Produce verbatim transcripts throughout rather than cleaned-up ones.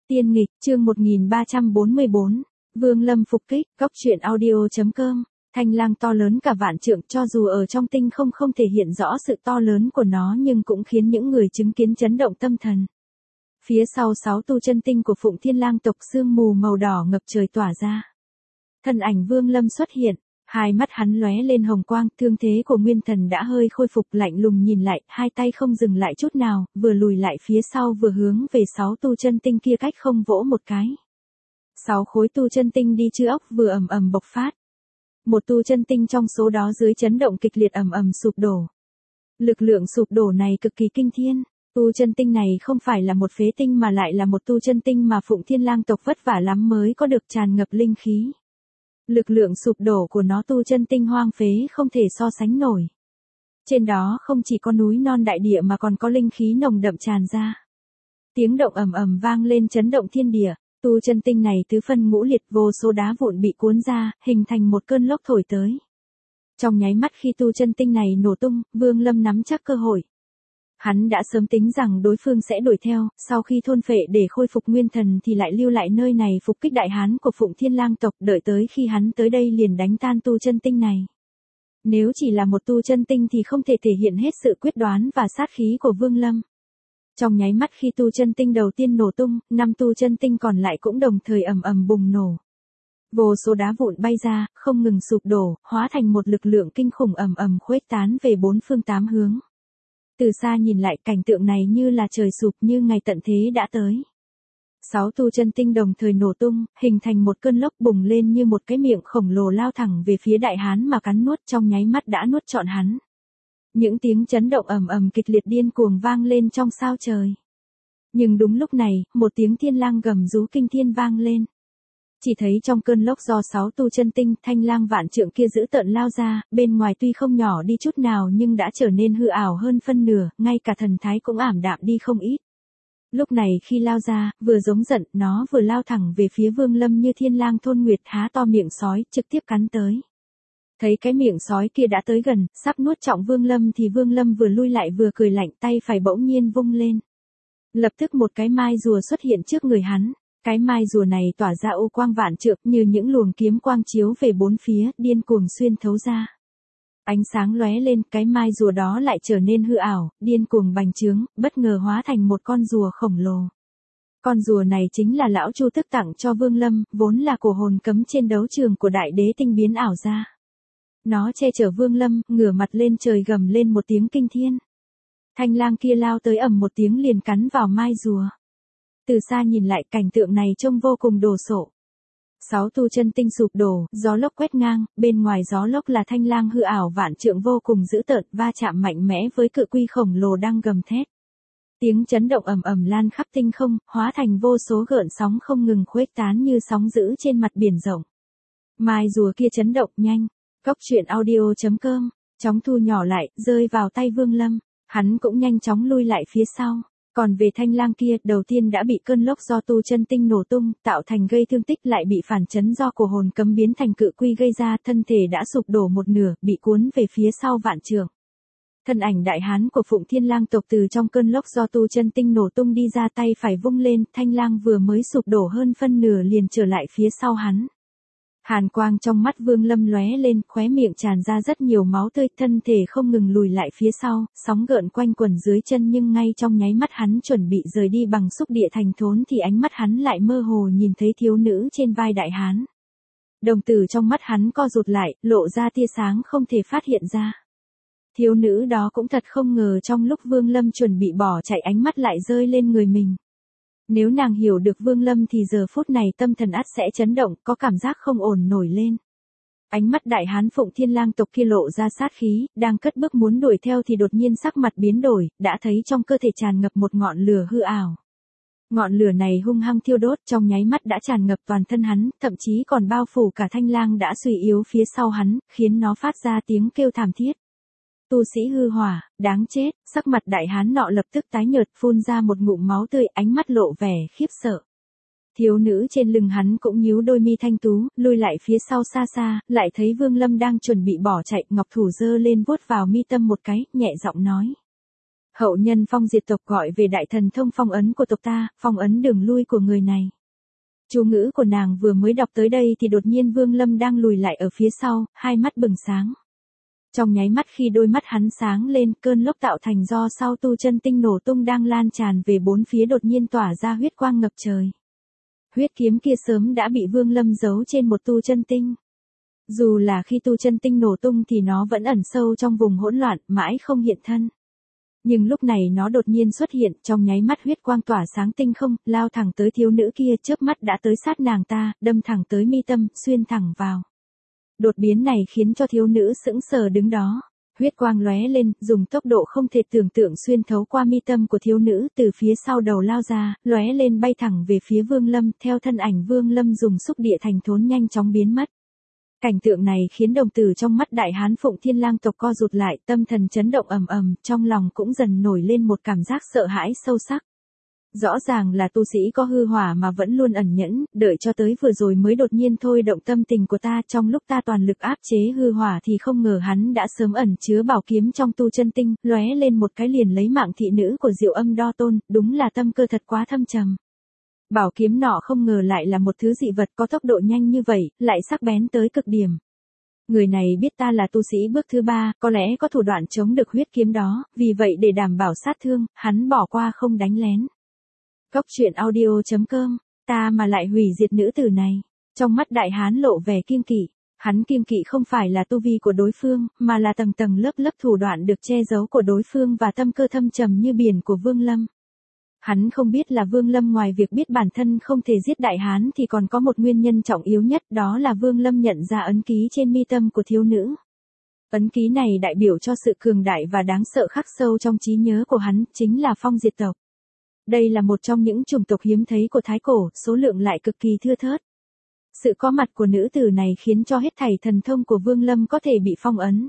Tiên nghịch, chương một nghìn ba trăm bốn mươi bốn, Vương Lâm phục kích, góc truyện audio chấm com. Thanh lang to lớn cả vạn trượng, cho dù ở trong tinh không không thể hiện rõ sự to lớn của nó nhưng cũng khiến những người chứng kiến chấn động tâm thần. Phía sau sáu tu chân tinh của Phụng Thiên Lang tộc, sương mù màu đỏ ngập trời tỏa ra. Thân ảnh Vương Lâm xuất hiện, hai mắt hắn lóe lên hồng quang, thương thế của Nguyên Thần đã hơi khôi phục, lạnh lùng nhìn lại, hai tay không dừng lại chút nào, vừa lùi lại phía sau vừa hướng về sáu tu chân tinh kia cách không vỗ một cái. Sáu khối tu chân tinh đi chư ốc vừa ầm ầm bộc phát. Một tu chân tinh trong số đó dưới chấn động kịch liệt ầm ầm sụp đổ. Lực lượng sụp đổ này cực kỳ kinh thiên. Tu chân tinh này không phải là một phế tinh mà lại là một tu chân tinh mà Phụng Thiên Lang tộc vất vả lắm mới có được, tràn ngập linh khí. Lực lượng sụp đổ của nó tu chân tinh hoang phế không thể so sánh nổi. Trên đó không chỉ có núi non đại địa mà còn có linh khí nồng đậm tràn ra. Tiếng động ầm ầm vang lên chấn động thiên địa, tu chân tinh này tứ phân ngũ liệt, vô số đá vụn bị cuốn ra, hình thành một cơn lốc thổi tới. Trong nháy mắt khi tu chân tinh này nổ tung, Vương Lâm nắm chắc cơ hội. Hắn đã sớm tính rằng đối phương sẽ đuổi theo, sau khi thôn phệ để khôi phục nguyên thần thì lại lưu lại nơi này phục kích đại hán của Phụng Thiên Lang tộc, đợi tới khi hắn tới đây liền đánh tan tu chân tinh này. Nếu chỉ là một tu chân tinh thì không thể thể hiện hết sự quyết đoán và sát khí của Vương Lâm. Trong nháy mắt khi tu chân tinh đầu tiên nổ tung, năm tu chân tinh còn lại cũng đồng thời ầm ầm bùng nổ. Vô số đá vụn bay ra, không ngừng sụp đổ, hóa thành một lực lượng kinh khủng ầm ầm khuếch tán về bốn phương tám hướng. Từ xa nhìn lại, cảnh tượng này như là trời sụp, như ngày tận thế đã tới. Sáu tu chân tinh đồng thời nổ tung, hình thành một cơn lốc bùng lên như một cái miệng khổng lồ lao thẳng về phía đại hán mà cắn nuốt, trong nháy mắt đã nuốt trọn hắn. Những tiếng chấn động ầm ầm kịch liệt điên cuồng vang lên trong sao trời. Nhưng đúng lúc này, một tiếng thiên lang gầm rú kinh thiên vang lên. Chỉ thấy trong cơn lốc do sáu tu chân tinh, thanh lang vạn trượng kia dữ tợn lao ra, bên ngoài tuy không nhỏ đi chút nào nhưng đã trở nên hư ảo hơn phân nửa, ngay cả thần thái cũng ảm đạm đi không ít. Lúc này khi lao ra, vừa giống giận, nó vừa lao thẳng về phía Vương Lâm như thiên lang thôn nguyệt, há to miệng sói, trực tiếp cắn tới. Thấy cái miệng sói kia đã tới gần, sắp nuốt trọng Vương Lâm thì Vương Lâm vừa lui lại vừa cười lạnh, tay phải bỗng nhiên vung lên. Lập tức một cái mai rùa xuất hiện trước người hắn. Cái mai rùa này tỏa ra ô quang vạn trượng như những luồng kiếm quang chiếu về bốn phía, điên cuồng xuyên thấu ra. Ánh sáng lóe lên, cái mai rùa đó lại trở nên hư ảo, điên cuồng bành trướng, bất ngờ hóa thành một con rùa khổng lồ. Con rùa này chính là lão Chu tức tặng cho Vương Lâm, vốn là cổ hồn cấm trên đấu trường của đại đế tinh biến ảo ra. Nó che chở Vương Lâm, ngửa mặt lên trời gầm lên một tiếng kinh thiên. Thanh lang kia lao tới ầm một tiếng liền cắn vào mai rùa. Từ xa nhìn lại, cảnh tượng này trông vô cùng đồ sộ. Sáu tu chân tinh sụp đổ, gió lốc quét ngang, bên ngoài gió lốc là thanh lang hư ảo vạn trượng vô cùng dữ tợn, va chạm mạnh mẽ với cự quy khổng lồ đang gầm thét. Tiếng chấn động ầm ầm lan khắp tinh không, hóa thành vô số gợn sóng không ngừng khuếch tán như sóng dữ trên mặt biển rộng. Mai rùa kia chấn động nhanh, góc truyện audio chấm com, chóng thu nhỏ lại, rơi vào tay Vương Lâm, hắn cũng nhanh chóng lui lại phía sau. Còn về thanh lang kia, đầu tiên đã bị cơn lốc do tu chân tinh nổ tung, tạo thành gây thương tích, lại bị phản chấn do cổ hồn cấm biến thành cự quy gây ra, thân thể đã sụp đổ một nửa, bị cuốn về phía sau vạn trượng. Thân ảnh đại hán của Phụng Thiên Lang tộc từ trong cơn lốc do tu chân tinh nổ tung đi ra, tay phải vung lên, thanh lang vừa mới sụp đổ hơn phân nửa liền trở lại phía sau hắn. Hàn quang trong mắt Vương Lâm lóe lên, khóe miệng tràn ra rất nhiều máu tươi, thân thể không ngừng lùi lại phía sau, sóng gợn quanh quẩn dưới chân, nhưng ngay trong nháy mắt hắn chuẩn bị rời đi bằng xúc địa thành thốn thì ánh mắt hắn lại mơ hồ nhìn thấy thiếu nữ trên vai đại hán. Đồng tử trong mắt hắn co rụt lại, lộ ra tia sáng không thể phát hiện ra. Thiếu nữ đó cũng thật không ngờ trong lúc Vương Lâm chuẩn bị bỏ chạy ánh mắt lại rơi lên người mình. Nếu nàng hiểu được Vương Lâm thì giờ phút này tâm thần ắt sẽ chấn động, có cảm giác không ổn nổi lên. Ánh mắt đại hán Phụng Thiên Lang tộc kia lộ ra sát khí, đang cất bước muốn đuổi theo thì đột nhiên sắc mặt biến đổi, đã thấy trong cơ thể tràn ngập một ngọn lửa hư ảo. Ngọn lửa này hung hăng thiêu đốt, trong nháy mắt đã tràn ngập toàn thân hắn, thậm chí còn bao phủ cả thanh lang đã suy yếu phía sau hắn, khiến nó phát ra tiếng kêu thảm thiết. Tu sĩ hư hỏa, đáng chết, sắc mặt đại hán nọ lập tức tái nhợt, phun ra một ngụm máu tươi, ánh mắt lộ vẻ khiếp sợ. Thiếu nữ trên lưng hắn cũng nhíu đôi mi thanh tú, lùi lại phía sau xa xa, lại thấy Vương Lâm đang chuẩn bị bỏ chạy, ngọc thủ giơ lên vuốt vào mi tâm một cái, nhẹ giọng nói. Hậu nhân phong diệt tộc gọi về đại thần thông phong ấn của tộc ta, phong ấn đường lui của người này. Chú ngữ của nàng vừa mới đọc tới đây thì đột nhiên Vương Lâm đang lùi lại ở phía sau, hai mắt bừng sáng. Trong nháy mắt khi đôi mắt hắn sáng lên, cơn lốc tạo thành do sau tu chân tinh nổ tung đang lan tràn về bốn phía đột nhiên tỏa ra huyết quang ngập trời. Huyết kiếm kia sớm đã bị Vương Lâm giấu trên một tu chân tinh. Dù là khi tu chân tinh nổ tung thì nó vẫn ẩn sâu trong vùng hỗn loạn, mãi không hiện thân. Nhưng lúc này nó đột nhiên xuất hiện, trong nháy mắt huyết quang tỏa sáng tinh không, lao thẳng tới thiếu nữ kia, chớp mắt đã tới sát nàng ta, đâm thẳng tới mi tâm, xuyên thẳng vào. Đột biến này khiến cho thiếu nữ sững sờ đứng đó. Huyết quang lóe lên, dùng tốc độ không thể tưởng tượng xuyên thấu qua mi tâm của thiếu nữ, từ phía sau đầu lao ra, lóe lên bay thẳng về phía Vương Lâm, theo thân ảnh Vương Lâm dùng xúc địa thành thốn nhanh chóng biến mất. Cảnh tượng này khiến đồng tử trong mắt đại hán Phụng Thiên Lang tộc co rụt lại, tâm thần chấn động ầm ầm, trong lòng cũng dần nổi lên một cảm giác sợ hãi sâu sắc. Rõ ràng là tu sĩ có hư hỏa mà vẫn luôn ẩn nhẫn, đợi cho tới vừa rồi mới đột nhiên thôi động tâm tình của ta, trong lúc ta toàn lực áp chế hư hỏa thì không ngờ hắn đã sớm ẩn chứa bảo kiếm trong tu chân tinh, lóe lên một cái liền lấy mạng thị nữ của Diệu Âm Đo Tôn, đúng là tâm cơ thật quá thâm trầm. Bảo kiếm nọ không ngờ lại là một thứ dị vật có tốc độ nhanh như vậy, lại sắc bén tới cực điểm. Người này biết ta là tu sĩ bước thứ ba, có lẽ có thủ đoạn chống được huyết kiếm đó, vì vậy để đảm bảo sát thương, hắn bỏ qua không đánh lén. Cốc truyện audio chấm com, ta mà lại hủy diệt nữ tử này. Trong mắt đại hán lộ vẻ kiêng kỵ, hắn kiêng kỵ không phải là tu vi của đối phương, mà là tầng tầng lớp lớp thủ đoạn được che giấu của đối phương và tâm cơ thâm trầm như biển của Vương Lâm. Hắn không biết là Vương Lâm ngoài việc biết bản thân không thể giết đại hán thì còn có một nguyên nhân trọng yếu nhất, đó là Vương Lâm nhận ra ấn ký trên mi tâm của thiếu nữ. Ấn ký này đại biểu cho sự cường đại và đáng sợ khắc sâu trong trí nhớ của hắn, chính là phong diệt tộc. Đây là một trong những chủng tộc hiếm thấy của Thái Cổ, số lượng lại cực kỳ thưa thớt. Sự có mặt của nữ tử này khiến cho hết thảy thần thông của Vương Lâm có thể bị phong ấn.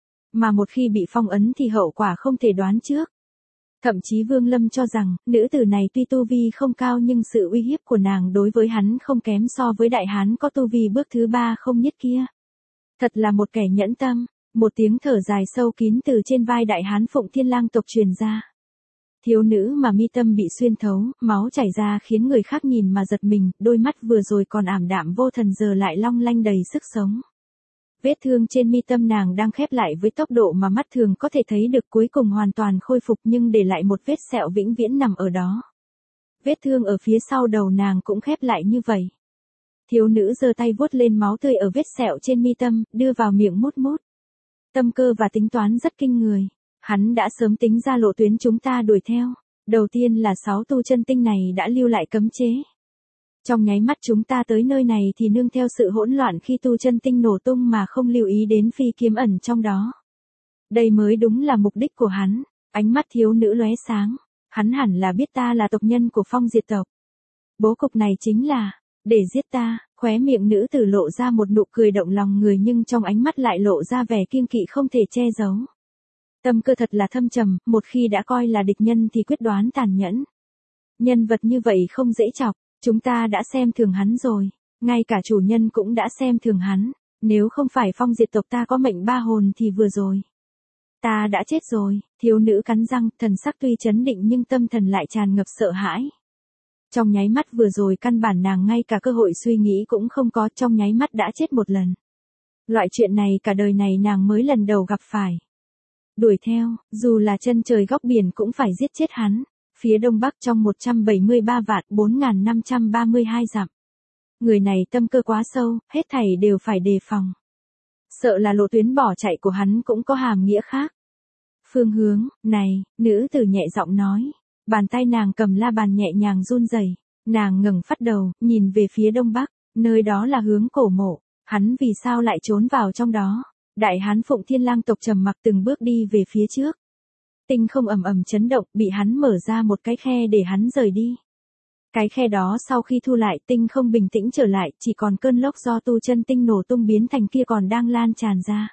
Mà một khi bị phong ấn thì hậu quả không thể đoán trước. Thậm chí Vương Lâm cho rằng, nữ tử này tuy tu vi không cao nhưng sự uy hiếp của nàng đối với hắn không kém so với đại hán có tu vi bước thứ ba không nhất kia. Thật là một kẻ nhẫn tâm. Một tiếng thở dài sâu kín từ trên vai đại hán Phụng Thiên Lang tộc truyền ra. Thiếu nữ mà mi tâm bị xuyên thấu, máu chảy ra khiến người khác nhìn mà giật mình, đôi mắt vừa rồi còn ảm đạm vô thần giờ lại long lanh đầy sức sống. Vết thương trên mi tâm nàng đang khép lại với tốc độ mà mắt thường có thể thấy được, cuối cùng hoàn toàn khôi phục nhưng để lại một vết sẹo vĩnh viễn nằm ở đó. Vết thương ở phía sau đầu nàng cũng khép lại như vậy. Thiếu nữ giơ tay vuốt lên máu tươi ở vết sẹo trên mi tâm, đưa vào miệng mút mút. Tâm cơ và tính toán rất kinh người. Hắn đã sớm tính ra lộ tuyến chúng ta đuổi theo. Đầu tiên là sáu tu chân tinh này đã lưu lại cấm chế. Trong nháy mắt chúng ta tới nơi này thì nương theo sự hỗn loạn khi tu chân tinh nổ tung mà không lưu ý đến phi kiếm ẩn trong đó. Đây mới đúng là mục đích của hắn. Ánh mắt thiếu nữ lóe sáng. Hắn hẳn là biết ta là tộc nhân của phong diệt tộc. Bố cục này chính là, để giết ta. Khóe miệng nữ tử lộ ra một nụ cười động lòng người nhưng trong ánh mắt lại lộ ra vẻ kiêng kỵ không thể che giấu. Tâm cơ thật là thâm trầm, một khi đã coi là địch nhân thì quyết đoán tàn nhẫn. Nhân vật như vậy không dễ chọc, chúng ta đã xem thường hắn rồi, ngay cả chủ nhân cũng đã xem thường hắn, nếu không phải phong diệt tộc ta có mệnh ba hồn thì vừa rồi. Ta đã chết rồi, thiếu nữ cắn răng, thần sắc tuy trấn định nhưng tâm thần lại tràn ngập sợ hãi. Trong nháy mắt vừa rồi căn bản nàng ngay cả cơ hội suy nghĩ cũng không có, trong nháy mắt đã chết một lần. Loại chuyện này cả đời này nàng mới lần đầu gặp phải. Đuổi theo, dù là chân trời góc biển cũng phải giết chết hắn. Phía đông bắc trong một trăm bảy mươi ba vạn bốn nghìn năm trăm ba mươi hai dặm. Người này tâm cơ quá sâu, hết thảy đều phải đề phòng. Sợ là lộ tuyến bỏ chạy của hắn cũng có hàm nghĩa khác. Phương hướng, này, nữ tử nhẹ giọng nói. Bàn tay nàng cầm la bàn nhẹ nhàng run rẩy. Nàng ngẩng phát đầu, nhìn về phía đông bắc, nơi đó là hướng cổ mộ. Hắn vì sao lại trốn vào trong đó? Đại hán Phụng Thiên Lang tộc trầm mặc từng bước đi về phía trước. Tinh không ầm ầm chấn động, bị hắn mở ra một cái khe để hắn rời đi. Cái khe đó sau khi thu lại, tinh không bình tĩnh trở lại, chỉ còn cơn lốc do tu chân tinh nổ tung biến thành kia còn đang lan tràn ra.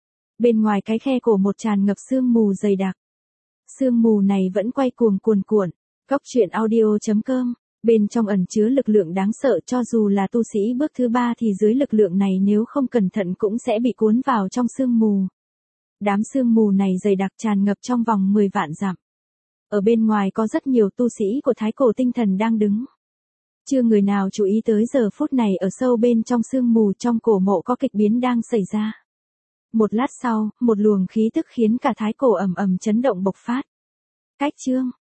Bên ngoài cái khe cổ một tràn ngập sương mù dày đặc. Sương mù này vẫn quay cuồng cuồn cuộn. Cốc truyện audio chấm com. Bên trong ẩn chứa lực lượng đáng sợ, cho dù là tu sĩ bước thứ ba thì dưới lực lượng này nếu không cẩn thận cũng sẽ bị cuốn vào trong sương mù. Đám sương mù này dày đặc tràn ngập trong vòng mười vạn dặm. Ở bên ngoài có rất nhiều tu sĩ của Thái Cổ Tinh Thần đang đứng. Chưa người nào chú ý tới giờ phút này ở sâu bên trong sương mù trong cổ mộ có kịch biến đang xảy ra. Một lát sau, một luồng khí tức khiến cả Thái Cổ ầm ầm chấn động bộc phát. Cách chương